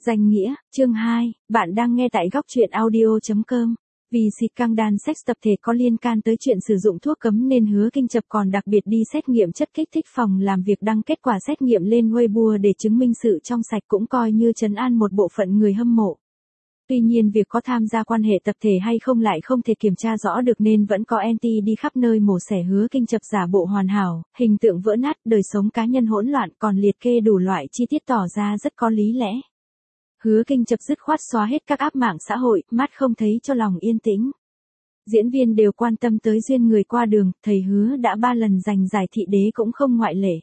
Danh nghĩa, chương 2, bạn đang nghe tại góc truyện audio.com. Vì scandal sex tập thể có liên can tới chuyện sử dụng thuốc cấm nên Hứa Kinh Chập còn đặc biệt đi xét nghiệm chất kích thích, phòng làm việc đăng kết quả xét nghiệm lên Weibo để chứng minh sự trong sạch, cũng coi như trấn an một bộ phận người hâm mộ. Tuy nhiên việc có tham gia quan hệ tập thể hay không lại không thể kiểm tra rõ được nên vẫn có anti đi khắp nơi mổ xẻ Hứa Kinh Chập giả bộ hoàn hảo, hình tượng vỡ nát, đời sống cá nhân hỗn loạn, còn liệt kê đủ loại chi tiết tỏ ra rất có lý lẽ. Hứa Kinh Chập dứt khoát xóa hết các app mạng xã hội, mắt không thấy cho lòng yên tĩnh. Diễn viên đều quan tâm tới duyên người qua đường, thầy Hứa đã 3 lần giành giải thị đế cũng không ngoại lệ.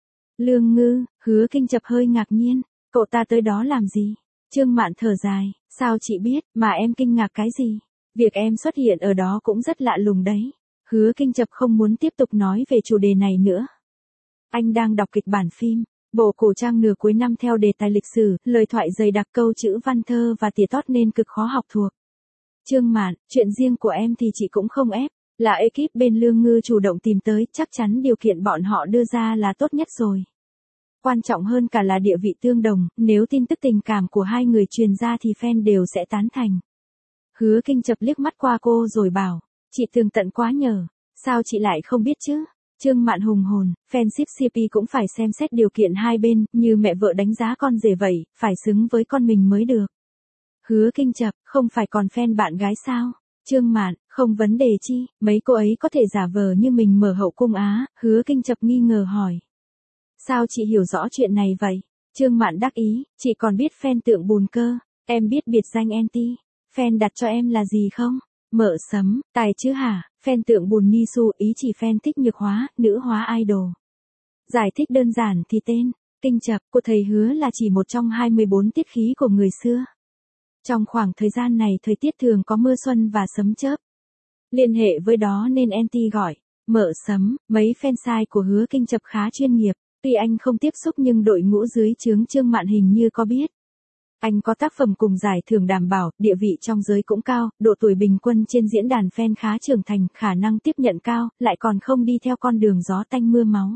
Lương Ngư, Hứa Kinh Chập hơi ngạc nhiên, cậu ta tới đó làm gì? Trương Mạn thở dài, sao chị biết, mà em kinh ngạc cái gì? Việc em xuất hiện ở đó cũng rất lạ lùng đấy. Hứa Kinh Chập không muốn tiếp tục nói về chủ đề này nữa. Anh đang đọc kịch bản phim Bộ cổ trang nửa cuối năm theo đề tài lịch sử, lời thoại dày đặc, câu chữ văn thơ và tỉa tót nên cực khó học thuộc. Trương Mạn, chuyện riêng của em thì chị cũng không ép, là ekip bên Lương Ngư chủ động tìm tới, chắc chắn điều kiện bọn họ đưa ra là tốt nhất rồi. Quan trọng hơn cả là địa vị tương đồng, nếu tin tức tình cảm của hai người truyền ra thì fan đều sẽ tán thành. Hứa Kinh Chập liếc mắt qua cô rồi bảo, chị tường tận quá nhờ, sao chị lại không biết chứ? Trương Mạn hùng hồn, fanship CP cũng phải xem xét điều kiện hai bên, như mẹ vợ đánh giá con rể vậy, phải xứng với con mình mới được. Hứa Kinh Chập, không phải còn fan bạn gái sao? Trương Mạn, không vấn đề chi, mấy cô ấy có thể giả vờ như mình mở hậu cung á? Hứa Kinh Chập nghi ngờ hỏi. Sao chị hiểu rõ chuyện này vậy? Trương Mạn đắc ý, chị còn biết fan tượng bùn cơ, em biết biệt danh anti, fan đặt cho em là gì không? Mợ sấm, tài chứ hả? Fan tượng bùn Nisu, ý chỉ fan thích nhược hóa, nữ hóa idol. Giải thích đơn giản thì tên Kinh Chập của thầy Hứa là chỉ một trong 24 tiết khí của người xưa. Trong khoảng thời gian này thời tiết thường có mưa xuân và sấm chớp. Liên hệ với đó nên anti gọi mợ sấm. Mấy fansite của Hứa Kinh Chập khá chuyên nghiệp, tuy anh không tiếp xúc nhưng đội ngũ dưới trướng Trương Mạn hình như có biết. Anh có tác phẩm cùng giải thưởng đảm bảo, địa vị trong giới cũng cao, độ tuổi bình quân trên diễn đàn fan khá trưởng thành, khả năng tiếp nhận cao, lại còn không đi theo con đường gió tanh mưa máu.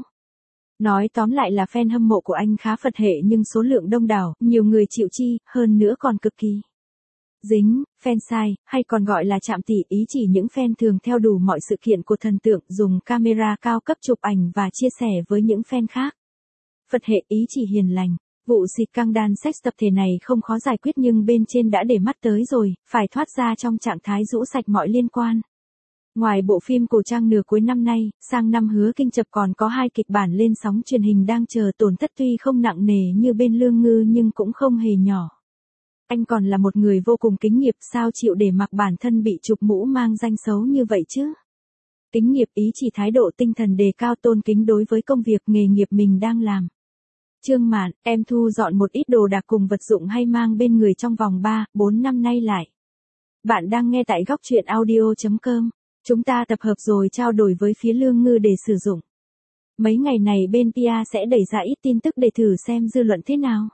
Nói tóm lại là fan hâm mộ của anh khá Phật hệ nhưng số lượng đông đảo, nhiều người chịu chi, hơn nữa còn cực kỳ dính. Fansite, hay còn gọi là chạm tỉ, ý chỉ những fan thường theo đủ mọi sự kiện của thần tượng, dùng camera cao cấp chụp ảnh và chia sẻ với những fan khác. Phật hệ, ý chỉ hiền lành. Vụ scandal sex tập thể này không khó giải quyết nhưng bên trên đã để mắt tới rồi, phải thoát ra trong trạng thái rũ sạch mọi liên quan. Ngoài bộ phim cổ trang nửa cuối năm nay, sang năm Hứa Kinh Chập còn có 2 kịch bản lên sóng truyền hình đang chờ, tổn thất tuy không nặng nề như bên Lương Ngư nhưng cũng không hề nhỏ. Anh còn là một người vô cùng kính nghiệp, sao chịu để mặc bản thân bị chụp mũ mang danh xấu như vậy chứ? Kính nghiệp ý chỉ thái độ tinh thần đề cao, tôn kính đối với công việc nghề nghiệp mình đang làm. Trương Mạn, em thu dọn một ít đồ đạc cùng vật dụng hay mang bên người trong vòng 3-4 năm nay lại. Bạn đang nghe tại góc truyện audio.com. Chúng ta tập hợp rồi trao đổi với phía Lương Ngư để sử dụng. Mấy ngày này bên PR sẽ đẩy ra ít tin tức để thử xem dư luận thế nào.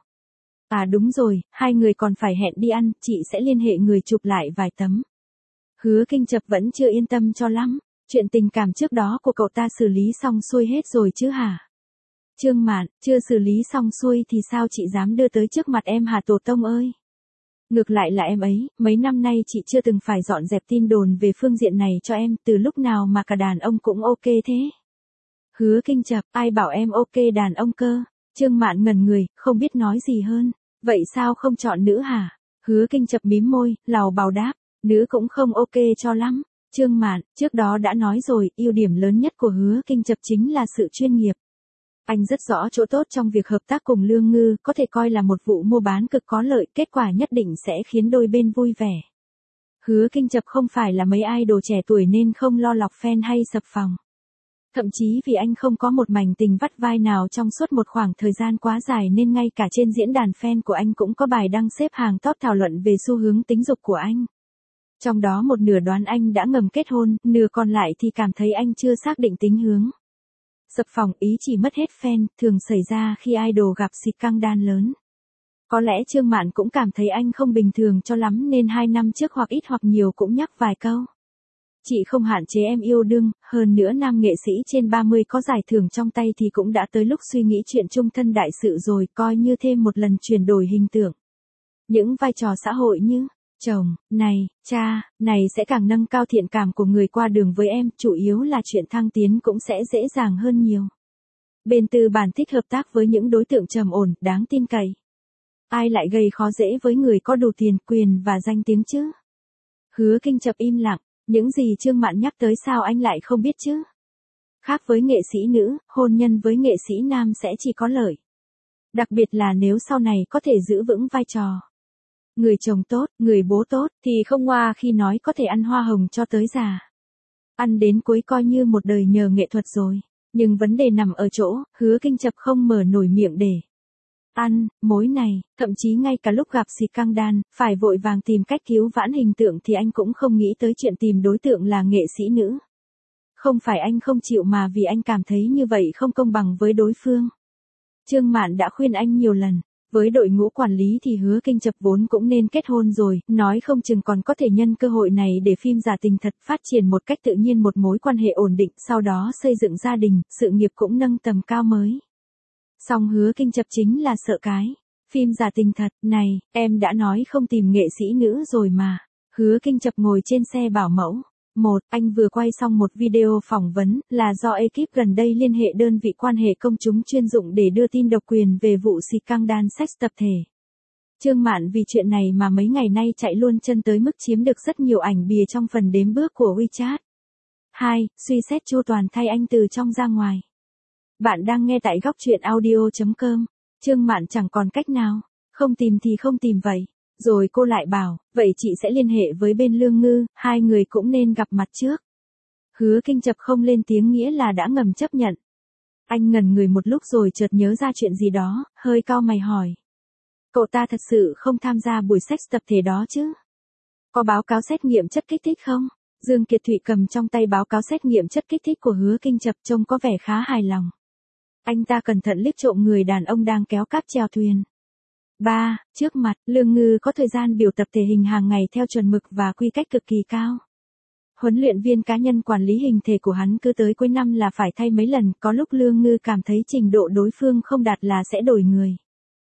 À đúng rồi, hai người còn phải hẹn đi ăn, chị sẽ liên hệ người chụp lại vài tấm. Hứa Kinh Chập vẫn chưa yên tâm cho lắm, chuyện tình cảm trước đó của cậu ta xử lý xong xuôi hết rồi chứ hả? Trương Mạn, chưa xử lý xong xuôi thì sao chị dám đưa tới trước mặt em hả tổ tông ơi? Ngược lại là em ấy, mấy năm nay chị chưa từng phải dọn dẹp tin đồn về phương diện này cho em, từ lúc nào mà cả đàn ông cũng ok thế? Hứa Kinh Chập, ai bảo em ok đàn ông cơ? Trương Mạn ngẩn người, không biết nói gì hơn. Vậy sao không chọn nữ hả? Hứa Kinh Chập mím môi, lào bào đáp, nữ cũng không ok cho lắm. Trương Mạn, trước đó đã nói rồi, ưu điểm lớn nhất của Hứa Kinh Chập chính là sự chuyên nghiệp. Anh rất rõ chỗ tốt trong việc hợp tác cùng Lương Ngư, có thể coi là một vụ mua bán cực có lợi, kết quả nhất định sẽ khiến đôi bên vui vẻ. Hứa Kinh Chập không phải là mấy idol trẻ tuổi nên không lo lọc fan hay sập phòng. Thậm chí vì anh không có một mảnh tình vắt vai nào trong suốt một khoảng thời gian quá dài nên ngay cả trên diễn đàn fan của anh cũng có bài đăng xếp hàng top thảo luận về xu hướng tính dục của anh. Trong đó một nửa đoán anh đã ngầm kết hôn, nửa còn lại thì cảm thấy anh chưa xác định tính hướng. Sập phòng, ý chỉ mất hết fan, thường xảy ra khi idol gặp scandal lớn. Có lẽ Trương Mạn cũng cảm thấy anh không bình thường cho lắm nên 2 năm trước hoặc ít hoặc nhiều cũng nhắc vài câu. Chị không hạn chế em yêu đương, hơn nữa nam nghệ sĩ trên 30 có giải thưởng trong tay thì cũng đã tới lúc suy nghĩ chuyện chung thân đại sự rồi, coi như thêm một lần chuyển đổi hình tượng. Những vai trò xã hội như chồng, này, cha, này sẽ càng nâng cao thiện cảm của người qua đường với em, chủ yếu là chuyện thăng tiến cũng sẽ dễ dàng hơn nhiều. Bên tư bản thích hợp tác với những đối tượng trầm ổn, đáng tin cậy. Ai lại gây khó dễ với người có đủ tiền, quyền và danh tiếng chứ? Hứa Kinh Chập im lặng, những gì Trương Mạn nhắc tới sao anh lại không biết chứ? Khác với nghệ sĩ nữ, hôn nhân với nghệ sĩ nam sẽ chỉ có lợi. Đặc biệt là nếu sau này có thể giữ vững vai trò người chồng tốt, người bố tốt, thì không ngoa khi nói có thể ăn hoa hồng cho tới già. Ăn đến cuối coi như một đời nhờ nghệ thuật rồi. Nhưng vấn đề nằm ở chỗ, Hứa Kinh Chập không mở nổi miệng để ăn mối này, thậm chí ngay cả lúc gặp scandal, phải vội vàng tìm cách cứu vãn hình tượng thì anh cũng không nghĩ tới chuyện tìm đối tượng là nghệ sĩ nữ. Không phải anh không chịu mà vì anh cảm thấy như vậy không công bằng với đối phương. Trương Mạn đã khuyên anh nhiều lần. Với đội ngũ quản lý thì Hứa Kinh Chập vốn cũng nên kết hôn rồi, nói không chừng còn có thể nhân cơ hội này để phim giả tình thật phát triển một cách tự nhiên một mối quan hệ ổn định, sau đó xây dựng gia đình, sự nghiệp cũng nâng tầm cao mới. Song Hứa Kinh Chập chính là sợ cái phim giả tình thật, này, em đã nói không tìm nghệ sĩ nữ rồi mà. Hứa Kinh Chập ngồi trên xe bảo mẫu. Anh vừa quay xong một video phỏng vấn, là do ekip gần đây liên hệ đơn vị quan hệ công chúng chuyên dụng để đưa tin độc quyền về vụ scandal sex tập thể. Trương Mạn vì chuyện này mà mấy ngày nay chạy luôn chân tới mức chiếm được rất nhiều ảnh bìa trong phần đếm bước của WeChat. 2. Suy xét chu toàn thay anh từ trong ra ngoài. Bạn đang nghe tại góc truyện audio.com. Trương Mạn chẳng còn cách nào, không tìm thì không tìm vậy. Rồi cô lại bảo, vậy chị sẽ liên hệ với bên Lương Ngư, hai người cũng nên gặp mặt trước. Hứa Kinh Chập không lên tiếng nghĩa là đã ngầm chấp nhận. Anh ngẩn người một lúc rồi chợt nhớ ra chuyện gì đó, hơi cau mày hỏi. Cậu ta thật sự không tham gia buổi sex tập thể đó chứ? Có báo cáo xét nghiệm chất kích thích không? Dương Kiệt Thụy cầm trong tay báo cáo xét nghiệm chất kích thích của Hứa Kinh Chập trông có vẻ khá hài lòng. Anh ta cẩn thận liếc trộm người đàn ông đang kéo cáp chèo thuyền. 3. Trước mặt, Lương Ngư có thời gian biểu tập thể hình hàng ngày theo chuẩn mực và quy cách cực kỳ cao. Huấn luyện viên cá nhân quản lý hình thể của hắn cứ tới cuối năm là phải thay mấy lần, có lúc Lương Ngư cảm thấy trình độ đối phương không đạt là sẽ đổi người.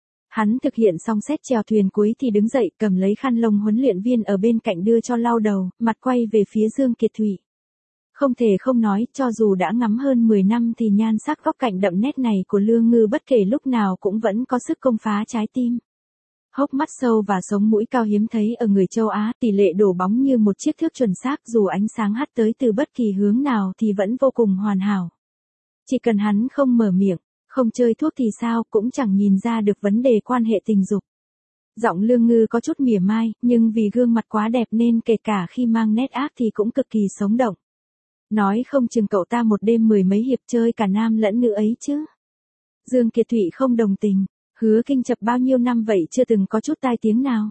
Hắn thực hiện xong set chèo thuyền cuối thì đứng dậy cầm lấy khăn lông huấn luyện viên ở bên cạnh đưa cho lau đầu, mặt quay về phía Dương Kiệt Thụy. Không thể không nói, cho dù đã ngắm hơn 10 năm thì nhan sắc góc cạnh đậm nét này của Lương Ngư bất kể lúc nào cũng vẫn có sức công phá trái tim. Hốc mắt sâu và sống mũi cao hiếm thấy ở người châu Á, tỷ lệ đổ bóng như một chiếc thước chuẩn xác dù ánh sáng hắt tới từ bất kỳ hướng nào thì vẫn vô cùng hoàn hảo. Chỉ cần hắn không mở miệng, không chơi thuốc thì sao cũng chẳng nhìn ra được vấn đề quan hệ tình dục. Giọng Lương Ngư có chút mỉa mai, nhưng vì gương mặt quá đẹp nên kể cả khi mang nét ác thì cũng cực kỳ sống động. Nói không chừng cậu ta một đêm 10 mấy hiệp chơi cả nam lẫn nữ ấy chứ. Dương Kiệt Thụy không đồng tình. Hứa Kinh Chập bao nhiêu năm vậy chưa từng có chút tai tiếng nào.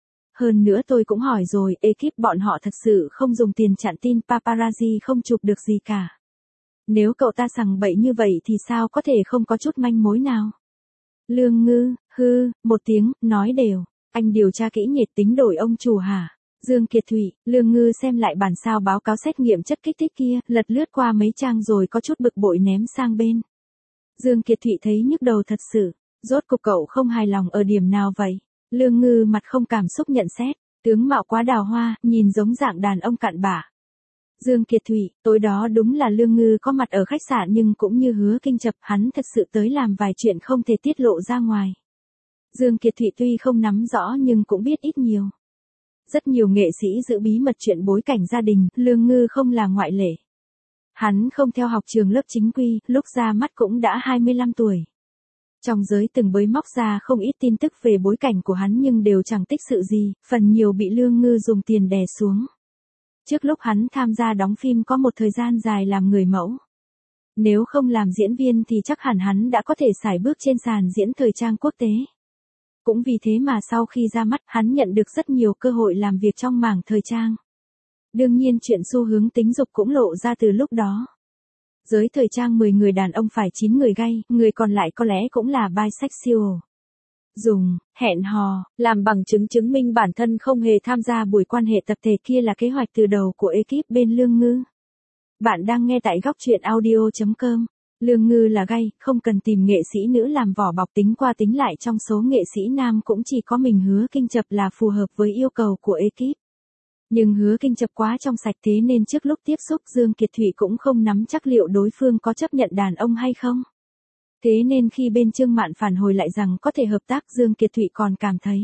Hơn nữa tôi cũng hỏi rồi, ekip bọn họ thật sự không dùng tiền chặn tin, paparazzi không chụp được gì cả. Nếu cậu ta sằng bậy như vậy thì sao có thể không có chút manh mối nào. Lương Ngư, một tiếng, nói đều. Anh điều tra kỹ nhiệt tính đổi ông chủ hả? Dương Kiệt Thụy, Lương Ngư xem lại bản sao báo cáo xét nghiệm chất kích thích kia, lật lướt qua mấy trang rồi có chút bực bội ném sang bên. Dương Kiệt Thụy thấy nhức đầu thật sự. Rốt cuộc cậu không hài lòng ở điểm nào vậy? Lương Ngư mặt không cảm xúc nhận xét, tướng mạo quá đào hoa, nhìn giống dạng đàn ông cặn bã. Dương Kiệt Thụy, tối đó đúng là Lương Ngư có mặt ở khách sạn nhưng cũng như Hứa Kinh Chập, hắn thật sự tới làm vài chuyện không thể tiết lộ ra ngoài. Dương Kiệt Thụy tuy không nắm rõ nhưng cũng biết ít nhiều. Rất nhiều nghệ sĩ giữ bí mật chuyện bối cảnh gia đình, Lương Ngư không là ngoại lệ. Hắn không theo học trường lớp chính quy, lúc ra mắt cũng đã 25 tuổi. Trong giới từng bới móc ra không ít tin tức về bối cảnh của hắn nhưng đều chẳng tích sự gì, phần nhiều bị Lương Ngư dùng tiền đè xuống. Trước lúc hắn tham gia đóng phim có một thời gian dài làm người mẫu. Nếu không làm diễn viên thì chắc hẳn hắn đã có thể sải bước trên sàn diễn thời trang quốc tế. Cũng vì thế mà sau khi ra mắt hắn nhận được rất nhiều cơ hội làm việc trong mảng thời trang. Đương nhiên chuyện xu hướng tính dục cũng lộ ra từ lúc đó. Giới thời trang 10 người đàn ông phải 9 người gay, người còn lại có lẽ cũng là bisexual. Dùng, hẹn hò, làm bằng chứng chứng minh bản thân không hề tham gia buổi quan hệ tập thể kia là kế hoạch từ đầu của ekip bên Lương Ngư. Bạn đang nghe tại góc truyện audio.com. Lương Ngư là gay, không cần tìm nghệ sĩ nữ làm vỏ bọc, tính qua tính lại trong số nghệ sĩ nam cũng chỉ có mình Hứa Kinh Chập là phù hợp với yêu cầu của ekip. Nhưng Hứa Kinh Chập quá trong sạch, thế nên trước lúc tiếp xúc Dương Kiệt Thụy cũng không nắm chắc liệu đối phương có chấp nhận đàn ông hay không. Thế nên khi bên Trương Mạn phản hồi lại rằng có thể hợp tác, Dương Kiệt Thụy còn cảm thấy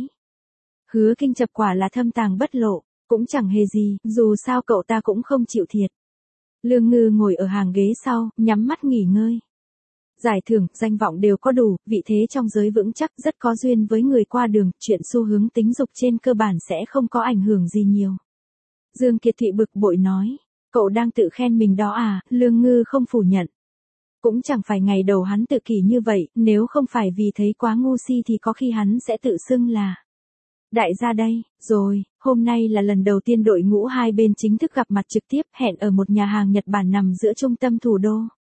Hứa Kinh Chập quả là thâm tàng bất lộ, cũng chẳng hề gì, dù sao cậu ta cũng không chịu thiệt. Lương Ngư ngồi ở hàng ghế sau, nhắm mắt nghỉ ngơi. Giải thưởng, danh vọng đều có đủ, vị thế trong giới vững chắc, rất có duyên với người qua đường, chuyện xu hướng tính dục trên cơ bản sẽ không có ảnh hưởng gì nhiều. Dương Kiệt Thụy bực bội nói, cậu đang tự khen mình đó à? Lương Ngư không phủ nhận. Cũng chẳng phải ngày đầu hắn tự kỷ như vậy, nếu không phải vì thấy quá ngu si thì có khi hắn sẽ tự xưng là đại gia đây. Rồi, hôm nay là lần đầu tiên đội ngũ hai bên chính thức gặp mặt trực tiếp, hẹn ở một nhà hàng Nhật Bản nằm giữa trung tâm thủ đô.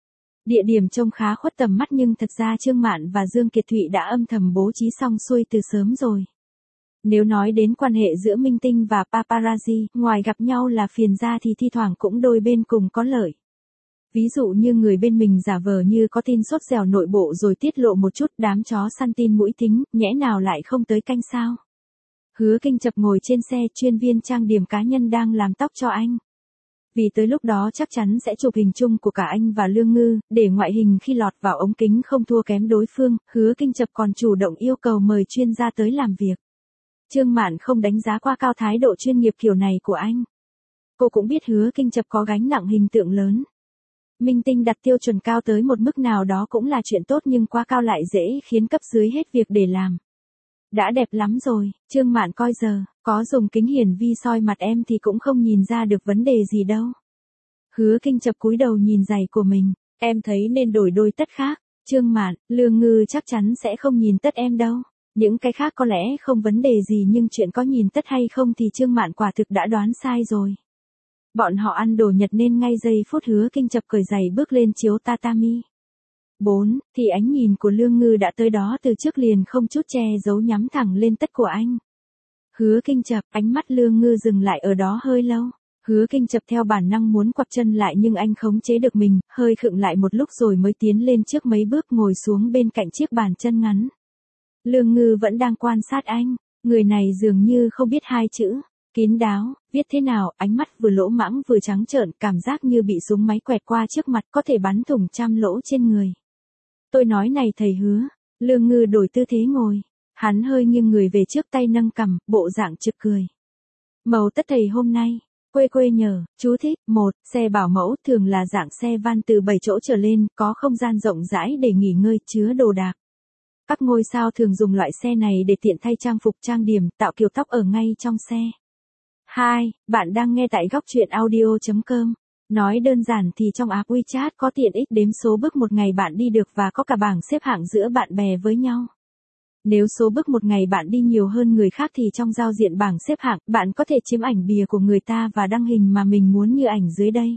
Địa điểm trông khá khuất tầm mắt nhưng thật ra Trương Mạn và Dương Kiệt Thụy đã âm thầm bố trí xong xuôi từ sớm rồi. Nếu nói đến quan hệ giữa minh tinh và paparazzi, ngoài gặp nhau là phiền ra thì thi thoảng cũng đôi bên cùng có lợi. Ví dụ như người bên mình giả vờ như có tin sốt dẻo nội bộ rồi tiết lộ một chút, đám chó săn tin mũi thính, nhẽ nào lại không tới canh sao. Hứa Kinh Chập ngồi trên xe, chuyên viên trang điểm cá nhân đang làm tóc cho anh. Vì tới lúc đó chắc chắn sẽ chụp hình chung của cả anh và Lương Ngư, để ngoại hình khi lọt vào ống kính không thua kém đối phương, Hứa Kinh Chập còn chủ động yêu cầu mời chuyên gia tới làm việc. Trương Mạn không đánh giá qua cao thái độ chuyên nghiệp kiểu này của anh. Cô cũng biết Hứa Kinh Chập có gánh nặng hình tượng lớn. Minh tinh đặt tiêu chuẩn cao tới một mức nào đó cũng là chuyện tốt, nhưng quá cao lại dễ khiến cấp dưới hết việc để làm. Đã đẹp lắm rồi, Trương Mạn coi giờ, có dùng kính hiển vi soi mặt em thì cũng không nhìn ra được vấn đề gì đâu. Hứa Kinh Chập cúi đầu nhìn giày của mình, em thấy nên đổi đôi tất khác. Trương Mạn, Lương Ngư chắc chắn sẽ không nhìn tất em đâu. Những cái khác có lẽ không vấn đề gì, nhưng chuyện có nhìn tất hay không thì Trương Mạn quả thực đã đoán sai rồi. Bọn họ ăn đồ Nhật nên ngay giây phút Hứa Kinh Chập cởi giày bước lên chiếu tatami 4, thì ánh nhìn của Lương Ngư đã tới đó từ trước, liền không chút che giấu nhắm thẳng lên tất của anh. Hứa Kinh Chập, ánh mắt Lương Ngư dừng lại ở đó hơi lâu. Hứa Kinh Chập theo bản năng muốn quặp chân lại nhưng anh khống chế được mình, hơi khựng lại một lúc rồi mới tiến lên trước mấy bước ngồi xuống bên cạnh chiếc bàn chân ngắn. Lương Ngư vẫn đang quan sát anh, người này dường như không biết hai chữ kín đáo viết thế nào, ánh mắt vừa lỗ mãng vừa trắng trợn, cảm giác như bị súng máy quẹt qua trước mặt, có thể bắn thủng trăm lỗ trên người. Tôi nói này thầy Hứa. Lương Ngư đổi tư thế ngồi, hắn hơi nghiêng người về trước, tay nâng cằm, bộ dạng trực cười. Màu tất thầy hôm nay, quê quê nhờ, chú thích. 1. Xe bảo mẫu thường là dạng xe van từ 7 chỗ trở lên, có không gian rộng rãi để nghỉ ngơi, chứa đồ đạc. Các ngôi sao thường dùng loại xe này để tiện thay trang phục, trang điểm, tạo kiểu tóc ở ngay trong xe. 2. Bạn đang nghe tại góc truyện audio.com. Nói đơn giản thì trong app WeChat có tiện ích đếm số bước một ngày bạn đi được và có cả bảng xếp hạng giữa bạn bè với nhau. Nếu số bước một ngày bạn đi nhiều hơn người khác thì trong giao diện bảng xếp hạng, bạn có thể chiếm ảnh bìa của người ta và đăng hình mà mình muốn như ảnh dưới đây.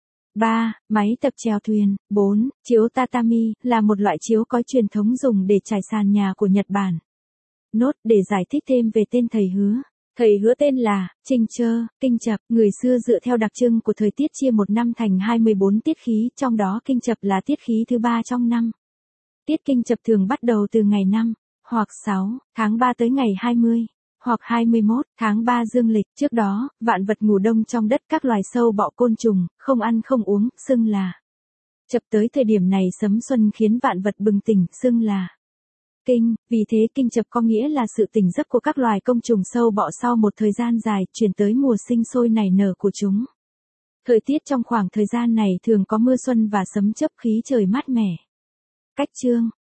3. Máy tập chèo thuyền. 4. Chiếu tatami, là một loại chiếu cói truyền thống dùng để trải sàn nhà của Nhật Bản. Nốt, để giải thích thêm về tên thầy Hứa. Thầy Hứa tên là Trinh Chơ, Kinh Chập, người xưa dựa theo đặc trưng của thời tiết chia một năm thành 24 tiết khí, trong đó Kinh Chập là tiết khí thứ 3 trong năm. Tiết Kinh Chập thường bắt đầu từ ngày 5 hoặc 6 tháng 3 tới ngày 20 hoặc 21 tháng 3 dương lịch. Trước đó, vạn vật ngủ đông trong đất, các loài sâu bọ côn trùng, không ăn không uống, xưng là Chập. Tới thời điểm này sấm xuân khiến vạn vật bừng tỉnh, xưng là Kinh, vì thế Kinh Chập có nghĩa là sự tỉnh giấc của các loài côn trùng sâu bọ sau một thời gian dài, chuyển tới mùa sinh sôi nảy nở của chúng. Thời tiết trong khoảng thời gian này thường có mưa xuân và sấm chớp, khí trời mát mẻ. Cách chương